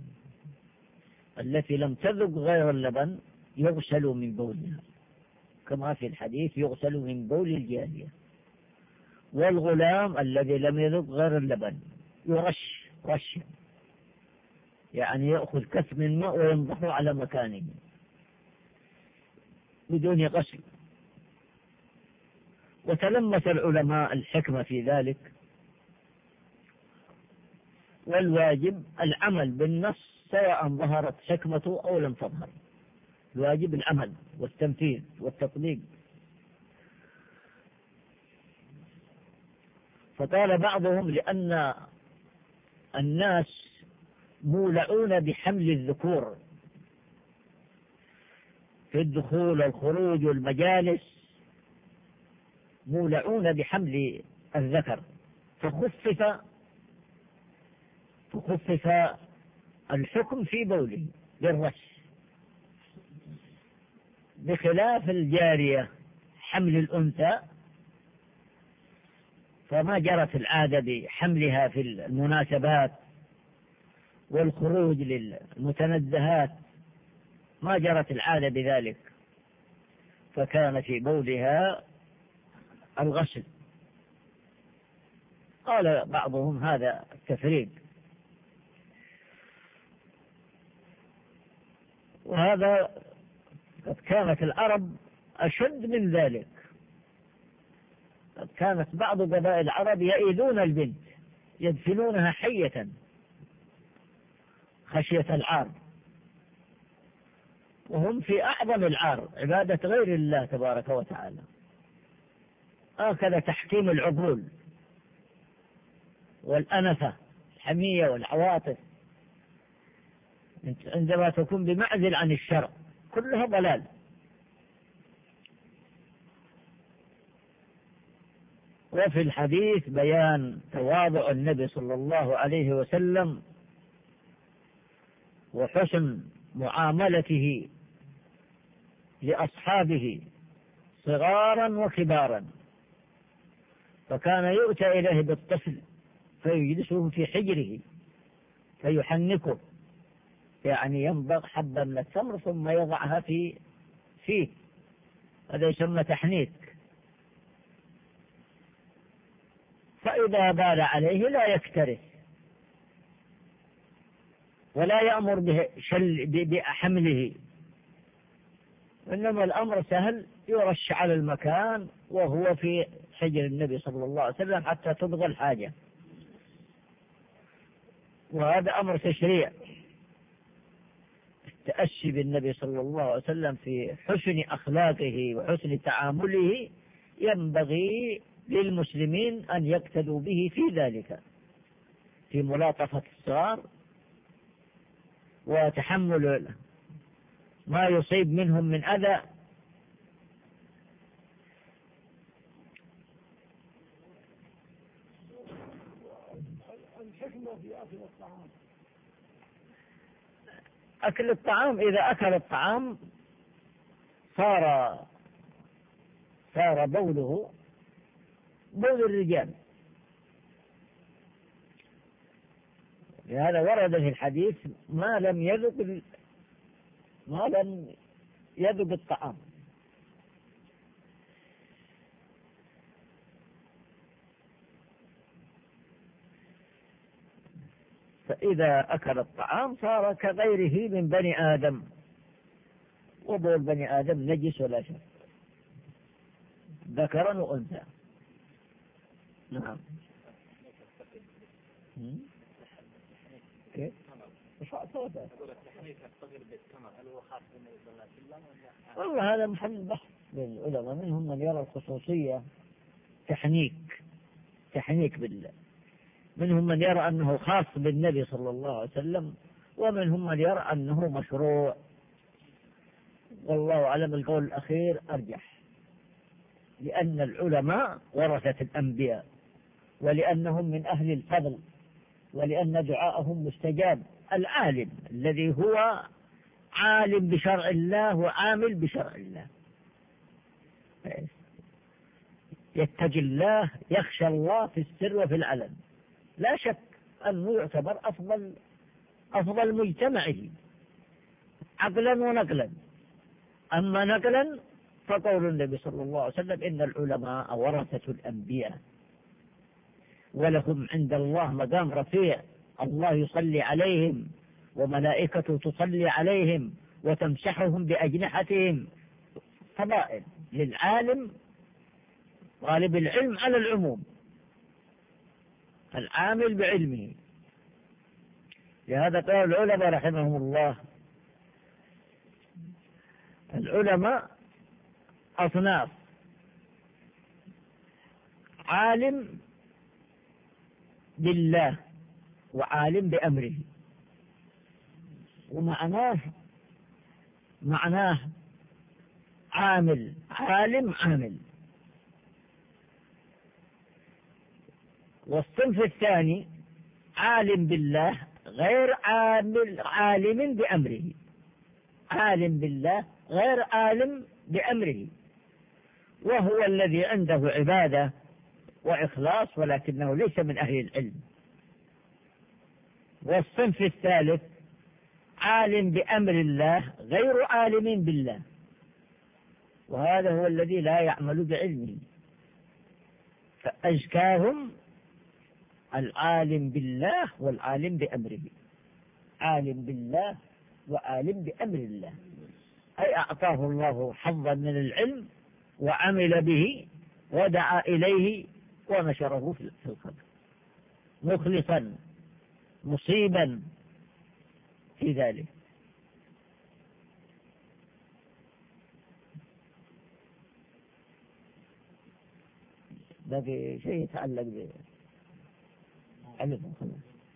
التي لم تذق غير اللبن يغسل من بولها كما في الحديث يغسل من بول الجارية، والغلام الذي لم يذق غير اللبن يرش رش، يعني يأخذ كف من ماء وينضحه على مكانه بدون غسل. وتلمس العلماء الحكمة في ذلك، والواجب العمل بالنص سواء ظهرت حكمته أو لم تظهر، الواجب العمل والتنفيذ والتطبيق. فقال بعضهم لأن الناس مولعون بحمل الذكور في الدخول والخروج والمجالس، مولعون بحمل الذكر، فخفف فخفف الحكم في بوله بالرش، بخلاف الجارية حمل الأنثى فما جرت العادة بحملها في المناسبات والخروج للمتنزهات، ما جرت العادة بذلك، فكان في بولها الغسل. قال بعضهم هذا التفريق، وهذا قد كانت العرب أشد من ذلك. قد كانت بعض قبائل العرب يئذون البنت، يدفنونها حية خشية العار، وهم في أعظم العار عبادة غير الله تبارك وتعالى. هكذا تحكيم العقول والأنفة الحمية والعواطف عندما تكون بمعزل عن الشرع كلها ضلال. وفي الحديث بيان تواضع النبي صلى الله عليه وسلم وحسن معاملته لأصحابه صغارا وكبارا، فكان يؤتى إليه بالطفل فيجلسه في حجره فيحنكه، يعني ينبغ حبا من التمر ثم يضعها في فيه، هذا يسمى تحنيك. فإذا بال عليه لا يكترث ولا يأمر بحمله، إنما الأمر سهل، يرش على المكان وهو في حجر النبي صلى الله عليه وسلم حتى تبغى الحاجة، وهذا أمر تشريع. التأسي بالنبي صلى الله عليه وسلم في حسن أخلاقه وحسن تعامله ينبغي للمسلمين أن يقتدوا به في ذلك، في ملاطفة الصغار وتحمل ما يصيب منهم من أذى. أكل الطعام، إذا أكل الطعام صار صار بوله بول الرجال، لهذا ورد في الحديث ما لم يذق ما لم يذق الطعام. فإذا أكل الطعام صار كغيره من بني آدم، وبول بني آدم نجس ولا شك، ذكرا وأنثى. نعم. كيف؟ والله هذا محل بحث للعلماء، منهم من يرى الخصوصية تحنيك تحنيك بالله، منهم من يرى أنه خاص بالنبي صلى الله عليه وسلم، ومنهم من يرى أنه مشروع، والله أعلم. القول الأخير أرجح، لأن العلماء ورثة الأنبياء، ولأنهم من أهل الفضل، ولأن دعاءهم مستجاب. العالم الذي هو عالم بشرع الله وعامل بشرع الله يتقي الله، يخشى الله في السر وفي العلن، لا شك أنه يعتبر أفضل أفضل مجتمعه عقلا ونقلا. أما نقلا فقول النبي صلى الله عليه وسلم إن العلماء ورثة الأنبياء ولهم عند الله مقام رفيع، الله يصلي عليهم وملائكته تصلي عليهم وتمسحهم بأجنحتهم. فضائل للعالم طالب العلم على العموم، العامل بعلمه. لهذا قال العلماء رحمهم الله: العلماء أصناف، عالم بالله وعالم بأمره. ومعناه معناه عامل عالم عامل. والصنف الثاني عالم بالله غير عالم بأمره، عالم بالله غير عالم بأمره، وهو الذي عنده عبادة وإخلاص ولكنه ليس من أهل العلم. والصنف الثالث عالم بأمر الله غير عالم بالله، وهذا هو الذي لا يعمل بعلمه. فأزكاهم العالم بالله والعالم بأمره، عالم بالله وعالم بأمر الله، أي أعطاه الله حظا من العلم وعمل به ودعا إليه ونشره في الخلق مخلصا مصيبا في ذلك. باقي شيء يتعلق بعلم خلاص.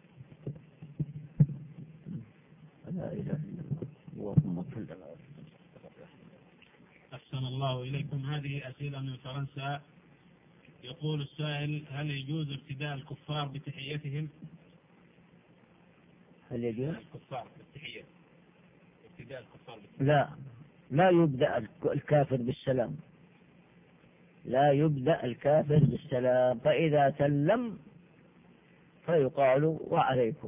لا إله إلا الله اللهم اغفر لنا. أحسن الله إليكم. هذه أسئلة من فرنسا. يقول السائل: هل يجوز ابتداء الكفار بتحيتهم؟ هل يجوز الكفار بالتحية؟ ابتداء الكفار بالتحية. لا، لا يبدأ الكافر بالسلام، لا يبدأ الكافر بالسلام، فإذا سلم فيقال وعليكم،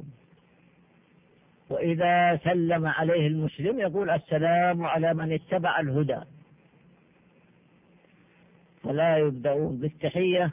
وإذا سلم عليه المسلم يقول السلام على من اتبع الهدى. فلا يبدأون بالتحية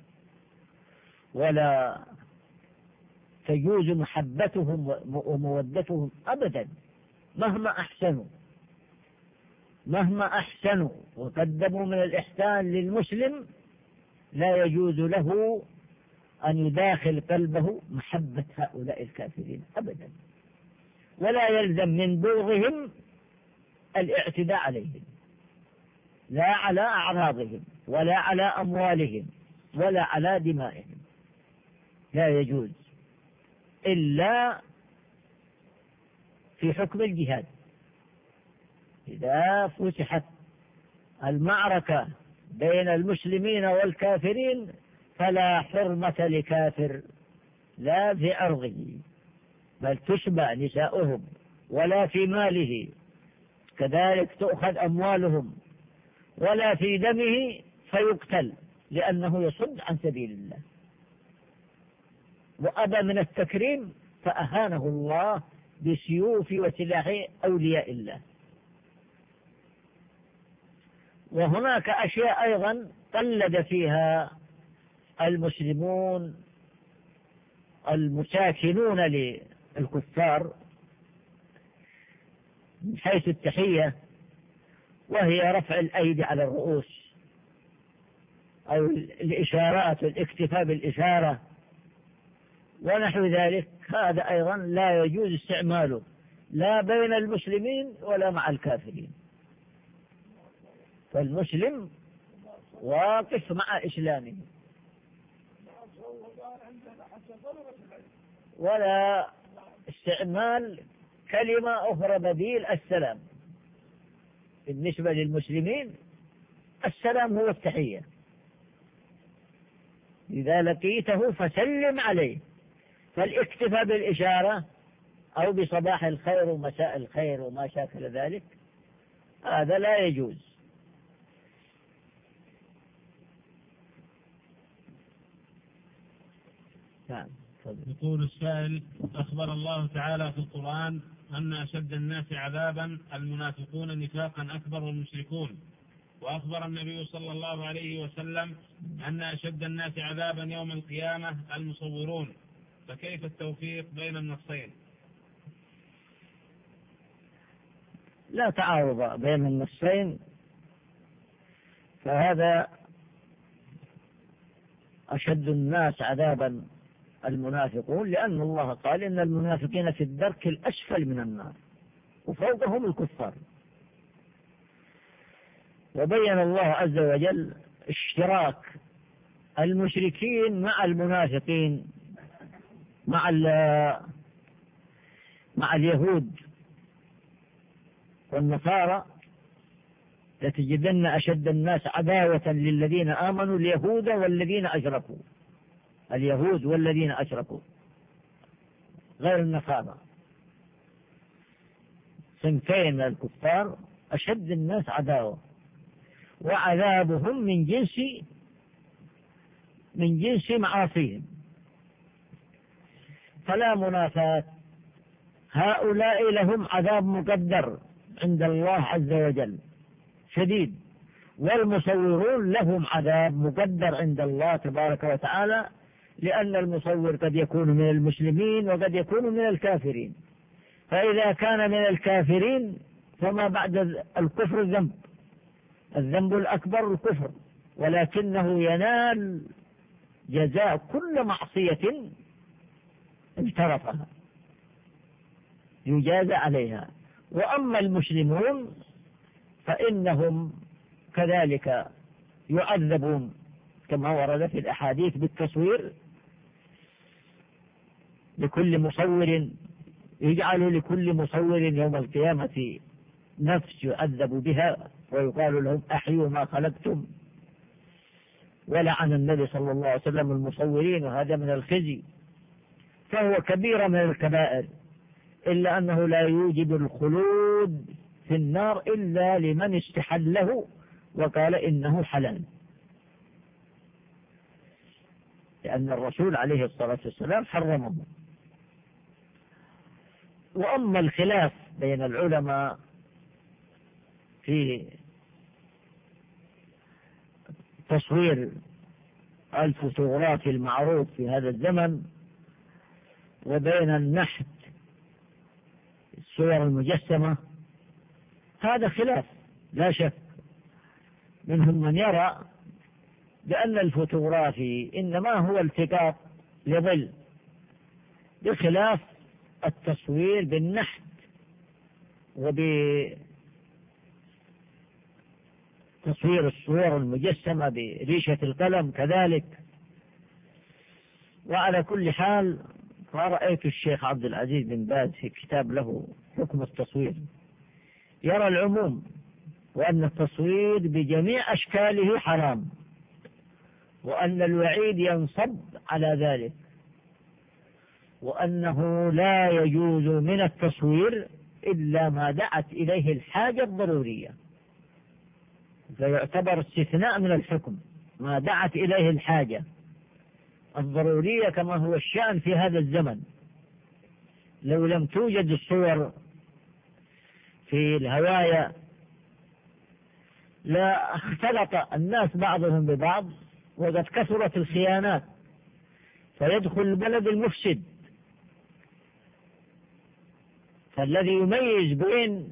ولا تجوز محبتهم ومودتهم أبدا مهما أحسنوا، مهما أحسنوا وقدموا من الإحسان للمسلم، لا يجوز له أن يداخل قلبه محبة هؤلاء الكافرين أبدا، ولا يلزم من بغضهم الاعتداء عليهم، لا على أعراضهم ولا على أموالهم ولا على دمائهم، لا يجوز إلا في حكم الجهاد. إذا فتحت المعركة بين المسلمين والكافرين فلا حرمة لكافر لا في أرضه، بل تشبع نساؤهم ولا في ماله، كذلك تؤخذ أموالهم، ولا في دمه فيقتل لأنه يصد عن سبيل الله. وأبى من التكريم فأهانه الله بسيوف وسلاح أولياء الله. وهناك أشياء أيضا قلد فيها المسلمون المساكنون للكفار من حيث التحية، وهي رفع الأيدي على الرؤوس أو الإشارات والاكتفاء بالإشارة ونحو ذلك. هذا أيضا لا يجوز استعماله لا بين المسلمين ولا مع الكافرين، فالمسلم واقف مع إسلامه، ولا استعمال كلمة أخرى بديل السلام. بالنسبة للمسلمين السلام هو التحية، إذا لقيته فسلم عليه، فالاكتفاء بالإشارة أو بصباح الخير ومساء الخير وما شاكل ذلك هذا لا يجوز. نعم. يقول السائل: أخبر الله تعالى في القرآن أن أشد الناس عذابا المنافقون نفاقا أكبر والمشركون، وأخبر النبي صلى الله عليه وسلم أن أشد الناس عذابا يوم القيامة المصورون، فكيف التوفيق بين النصين؟ لا تعارض بين النصين، فهذا أشد الناس عذابا المنافقون، لأن الله قال إن المنافقين في الدرك الأسفل من النار وفوقهم الكفار. وبين الله عز وجل اشتراك المشركين مع المنافقين مع مع اليهود والنصارى، لتجدن أشد الناس عداوة للذين آمنوا اليهود والذين أشركوا، اليهود والذين أشركوا. غير النصارى. صنفين من الكفار أشد الناس عداوة، وعذابهم من جنس من جنس معاصيهم، فلا منافاة. هؤلاء لهم عذاب مقدر عند الله عز وجل شديد، والمصورون لهم عذاب مقدر عند الله تبارك وتعالى، لأن المصور قد يكون من المسلمين وقد يكون من الكافرين، فإذا كان من الكافرين فما بعد الكفر ذنب، الذنب الأكبر الكفر، ولكنه ينال جزاء كل معصية اجترفها يجازى عليها. وأما المسلمون فإنهم كذلك يعذبون كما ورد في الأحاديث بالتصوير، لكل مصور يجعل لكل مصور يوم القيامة نفس يعذب بها، ويقال لهم أحيوا ما خلقتم. ولعن النبي صلى الله عليه وسلم المصورين، وهذا من الخزي، فهو كبيرة من الكبائر، إلا أنه لا يوجب الخلود في النار إلا لمن استحله وقال إنه حلال، لأن الرسول عليه الصلاة والسلام حرمه. وأما الخلاف بين العلماء في تصوير الفوتوغرافي المعروف في هذا الزمن وبين النحت الصور المجسمة، هذا خلاف لا شك. منهم من يرى بأن الفوتوغرافي إنما هو التقاط لظل، بخلاف التصوير بالنحت وبتصوير الصور المجسمة بريشة القلم كذلك. وعلى كل حال فرأيت الشيخ عبد العزيز بن باز في كتاب له حكم التصوير يرى العموم، وأن التصوير بجميع أشكاله حرام، وأن الوعيد ينصب على ذلك، وأنه لا يجوز من التصوير إلا ما دعت إليه الحاجة الضرورية، فيعتبر استثناء من الحكم ما دعت إليه الحاجة الضرورية، كما هو الشأن في هذا الزمن. لو لم توجد الصور في الهوايا لا اختلط الناس بعضهم ببعض، وقد كثرت الخيانات، فيدخل البلد المفسد. فالذي يميز بين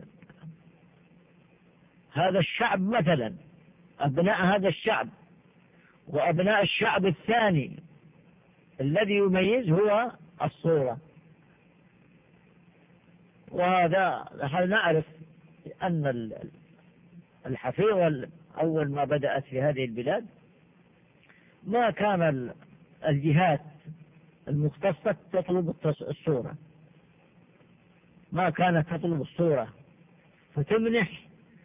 هذا الشعب مثلا، أبناء هذا الشعب وأبناء الشعب الثاني، الذي يميز هو الصورة. وهذا نحن نعرف أن الحفيظة أول ما بدأت في هذه البلاد ما كان الجهات المختصة تطلب الصورة، ما كانت تطلب الصورة، فتمنح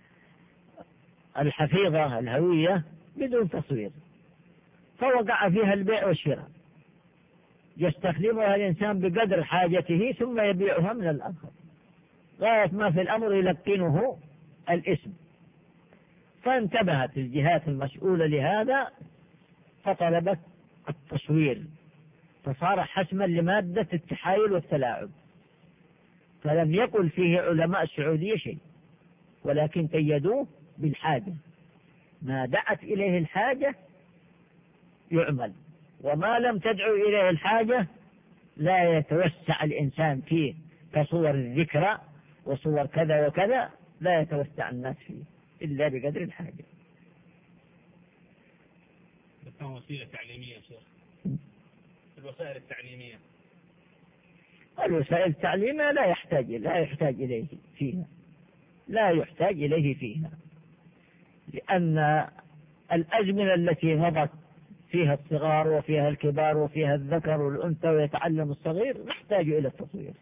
الحفيظة الهوية بدون تصوير، فوقع فيها البيع والشراء، يستخدمها الإنسان بقدر حاجته ثم يبيعها من الآخر، غاية ما في الأمر يلقنه الاسم. فانتبهت الجهات المسؤولة لهذا فطلبت التصوير، فصار حسما لمادة التحايل والتلاعب، فلم يقل فيه علماء السعودية شيء، ولكن قيدوه بالحاجة، ما دعت إليه الحاجة يعمل، وما لم تدعو إليه الحاجة لا يتوسع الإنسان فيه، كصور الذكرى وصور كذا وكذا لا يتوسع الناس فيه إلا بقدر الحاجة. بس وسيلة تعليمية شيخ، الوسائل التعليمية الوسائل التعليمية لا يحتاج لا يحتاج إليه فيها لا يحتاج إليه فيها لأن الأزمنة التي مضت فيها الصغار وفيها الكبار وفيها الذكر والأنثى ويتعلم الصغير نحتاج إلى التصوير،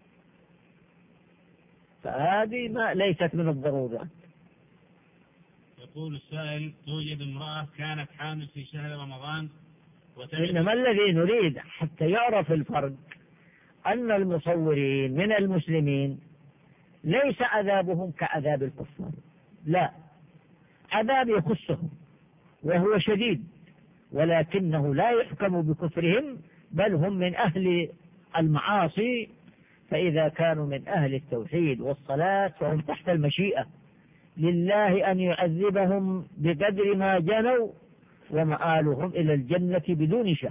فهذه ما ليست من الضرورات. يقول السائل: توجد امرأة كانت حامل في شهر رمضان، إنما الذي نريد حتى يعرف الفرق أن المصورين من المسلمين ليس عذابهم كعذاب الكفار، لا، عذاب يخصهم وهو شديد، ولكنه لا يحكم بكفرهم، بل هم من أهل المعاصي، فإذا كانوا من أهل التوحيد والصلاة فهم تحت المشيئة لله أن يعذبهم بقدر ما جنوا، ومآلهم إلى الجنة بدون شك،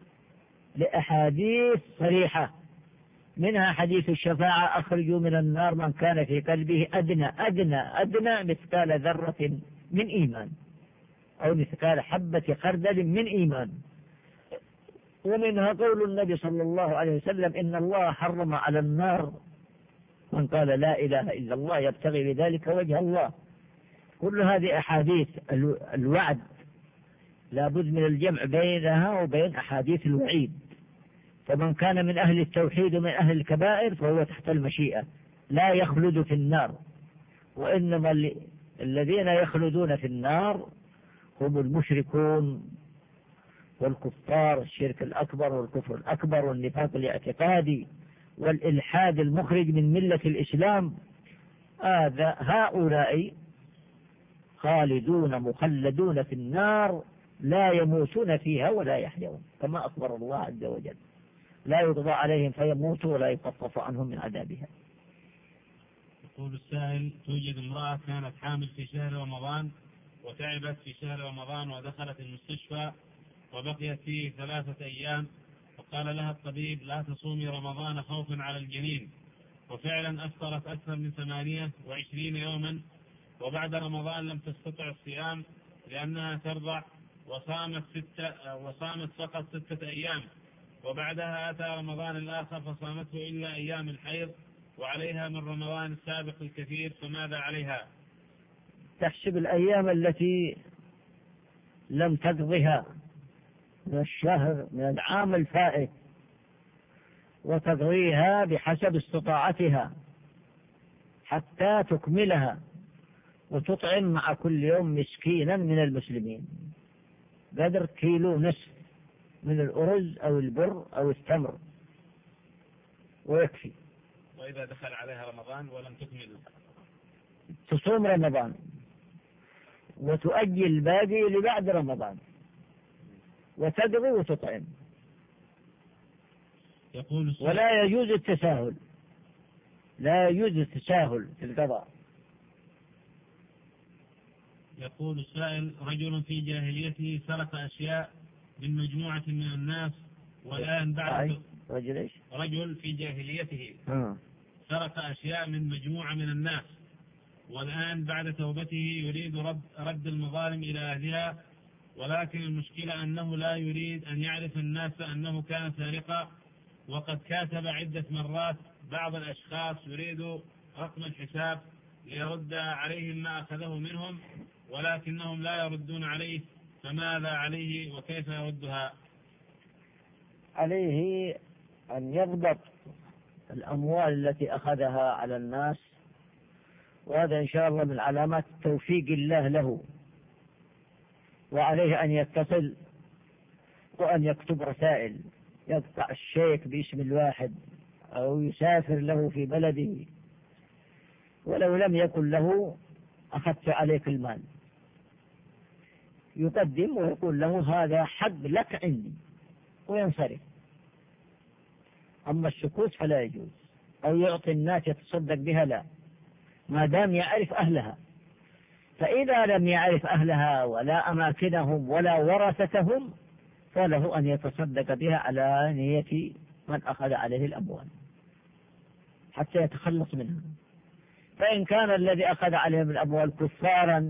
لأحاديث صريحة، منها حديث الشفاعة: أخرجوا من النار من كان في قلبه أدنى أدنى أدنى مثقال ذرة من إيمان، أو مثقال حبة خردل من إيمان. ومنها قول النبي صلى الله عليه وسلم: إن الله حرم على النار من قال لا إله إلا الله يبتغي بذلك وجه الله. كل هذه أحاديث الوعد لابد من الجمع بينها وبين أحاديث الوعيد، فمن كان من أهل التوحيد ومن أهل الكبائر فهو تحت المشيئة لا يخلد في النار، وإنما الذين يخلدون في النار هم المشركون والكفار، الشرك الأكبر والكفر الأكبر والنفاق الاعتقادي والإلحاد المخرج من ملة الإسلام. هذا هؤلاء خالدون مخلدون في النار لا يموتون فيها ولا يحيون، كما أخبر الله عز وجل: لا يقضى عليهم فيموتوا ولا يخفف عنهم من عذابها. يقول السائل: توجد امرأة كانت حامل في شهر رمضان وتعبت في شهر رمضان ودخلت المستشفى وبقيت فيه ثلاثة أيام، وقال لها الطبيب: لا تصومي رمضان خوفا على الجنين، وفعلا أفطرت أكثر من ثمانية وعشرين يوما، وبعد رمضان لم تستطع الصيام لأنها ترضع، وصامت ستة وصامت فقط ستة أيام، وبعدها أتى رمضان الآخر فصامته إلا أيام الحيض، وعليها من رمضان السابق الكثير، فماذا عليها؟ تحسب الأيام التي لم تقضها من الشهر من العام الفائت وتقضيها بحسب استطاعتها حتى تكملها، وتطعم مع كل يوم مسكينا من المسلمين قدر كيلو نصف من الأرز أو البر أو التمر ويكفي. وإذا دخل عليها رمضان ولم تكمل تصوم رمضان وتؤجل الباقي لبعد رمضان وتقضي وتطعم. يقول ولا يجوز التساهل، لا يجوز التساهل في القضاء. يقول السائل: رجل في جاهليته سرق أشياء من مجموعة من الناس، والآن بعد رجل إيش؟ رجل في جاهليته آه. سرق أشياء من مجموعة من الناس، والآن بعد توبته يريد رد, رد المظالم إلى أهلها، ولكن المشكلة أنه لا يريد أن يعرف الناس أنه كان سارقا، وقد كاتب عدة مرات بعض الأشخاص يريد رقم الحساب ليرد عليهم ما أخذه منهم، ولكنهم لا يردون عليه، فماذا عليه وكيف يردها؟ عليه أن يضبط الأموال التي أخذها على الناس، وهذا إن شاء الله من علامات توفيق الله له، وعليه أن يتصل وأن يكتب رسائل، يقطع الشيك باسم الواحد أو يسافر له في بلده، ولو لم يكن له أخذت عليك المال، يقدم ويقول له هذا حق لك عندي وينصرف. أما السكوت فلا يجوز، أو يعطي الناس يتصدق بها، لا، ما دام يعرف أهلها. فإذا لم يعرف أهلها ولا أماكنهم ولا ورثتهم فله أن يتصدق بها على نية من أخذ عليه الأموال حتى يتخلص منها. فإن كان الذي أخذ عليهم الأموال كفارا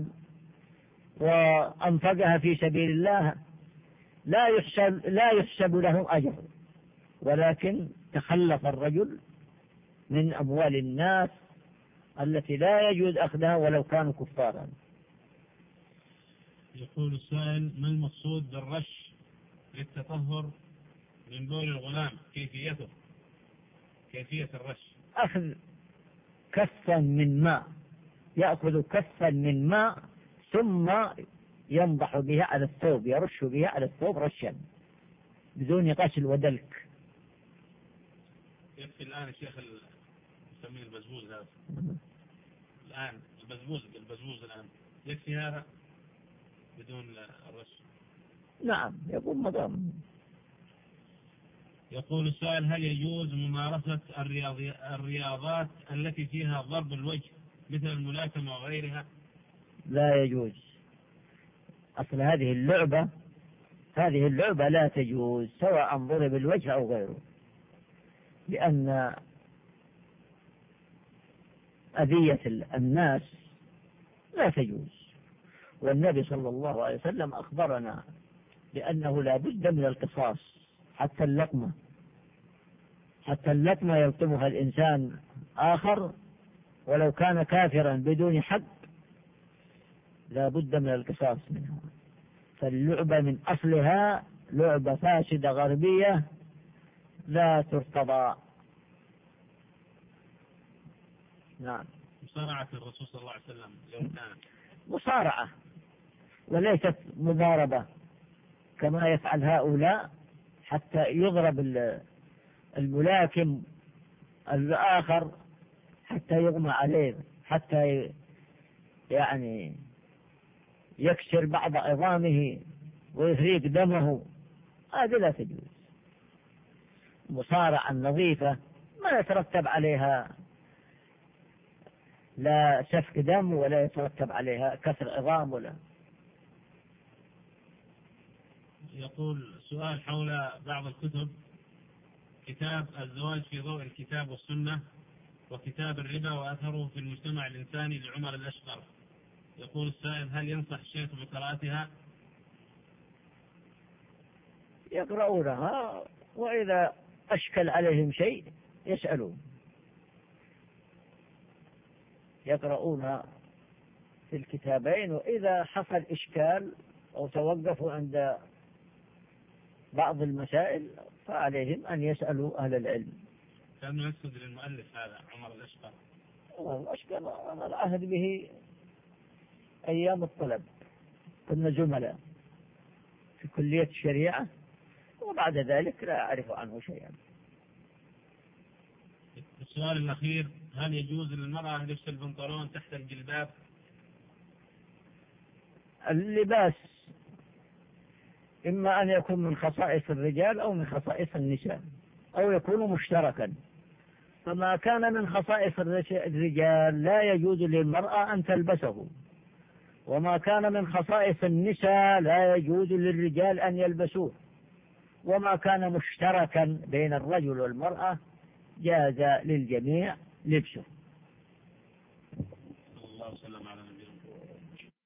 وأنفقها في سبيل الله لا يحسب, لا يحسب لهم أجر، ولكن تخلف الرجل من أموال الناس التي لا يجوز أخذها ولو كانوا كفارا. يقول السائل: ما المقصود بالرش للتطهر من بول الغلام؟ كيفيته كيفية الرش؟ أخذ كفا من ماء، يأخذ كفا من ماء ثم ينضح بها على الثوب، يرش بها على الثوب رشا بدون غسل ودلك. يكفي الآن الشيخ يسميه البزبوز هذا الآن البزبوز البزبوز الآن يكفي هذا بدون الرش؟ نعم يقوم مقام. يقول السائل: هل يجوز ممارسة الرياضات التي فيها ضرب الوجه مثل الملاكمة وغيرها؟ لا يجوز. أصل هذه اللعبة هذه اللعبة لا تجوز سواء ضرب الوجه أو غيره، لأن أذية الناس لا تجوز. والنبي صلى الله عليه وسلم أخبرنا بأنه لا بد من القصاص، حتى اللقمة حتى اللقمة يلقمها الإنسان آخر ولو كان كافرا بدون حق لا بد من القصاص منها. فاللعبة من أصلها لعبة فاسدة غربية لا ترتضى. نعم. مصارعة الرسول صلى الله عليه وسلم لو كانت مصارعة وليست مضاربة كما يفعل هؤلاء، حتى يضرب الملاكم الآخر حتى يغمى عليه، حتى يعني يكسر بعض عظامه ويفريق دمه. هذه لا تجوز. مصارعة نظيفة ما يترتب عليها لا سفك دم ولا يترتب عليها كسر عظام ولا. يقول سؤال حول بعض الكتب: كتاب الزواج في ضوء الكتاب والسنة، وكتاب الربا وأثره في المجتمع الإنساني لعمر الأشقر. يقول السائل: هل ينصح الشيخ بقراءتها؟ يقرؤونها، وإذا أشكل عليهم شيء يسألون، يقرؤون في الكتابين، وإذا حصل إشكال أو توقفوا عند بعض المسائل فعليهم أن يسألوا أهل العلم. كان يقصد للمؤلف هذا عمر الأشقر. الأشقر أنا العهد به أيام الطلب، كنا زملاء في كلية الشريعة، وبعد ذلك لا أعرف عنه شيئا. السؤال الأخير: هل يجوز للمرأة لبس البنطلون تحت الجلباب؟ اللباس إما أن يكون من خصائص الرجال أو من خصائص النساء، أو يكون مشتركا. فما كان من خصائص الرجال لا يجوز للمرأة أن تلبسه، وما كان من خصائص النساء لا يجوز للرجال أن يلبسوه، وما كان مشتركا بين الرجل والمرأة جاز للجميع لبسه. الله وسلم على